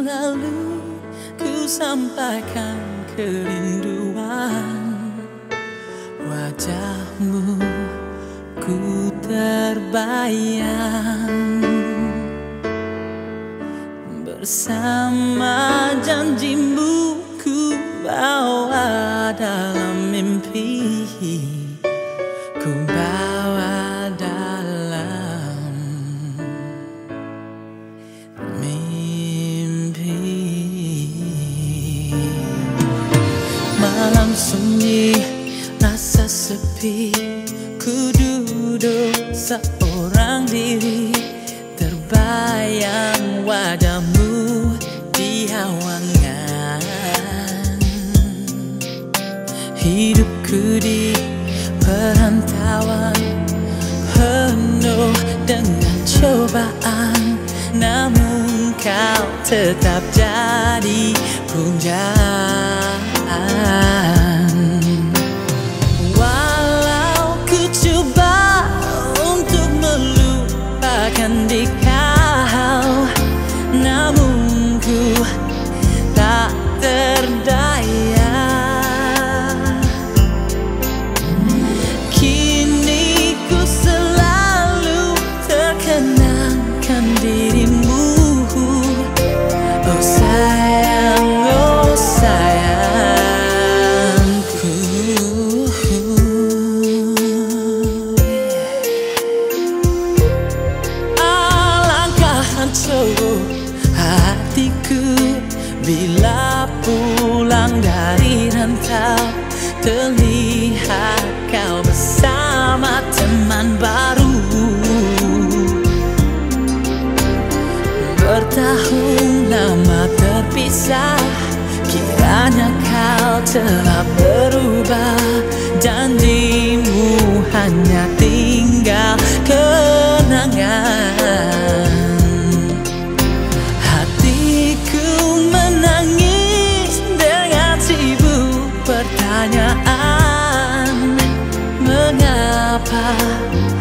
lalu ku sampaikan kerinduan wajahmu, ku terbayang bersama janjimu, ku bawa dalam mimpi, ku bawa dalam mimpi. Malam sunyi, rasa sepi, ku duduk seorang diri, terbayang wajahmu di awangan. Hidupku di perantauan, penuh dengan cobaan, namun kau tetap jadi pujaan. Walau ku coba untuk melupakan di kau, namun ku tak terdaya. Kini ku selalu terkenangkan dirimu, oh sayang, oh sayangku. Alangkah hancur hatiku bila pulang dari rantau, terlihat kau bersama teman baru. Bertahun lama terpisah, kiranya kau telah berubah. Janjimu hanya tinggal kenangan. Hatiku menangis dengan sibuk pertanyaan, mengapa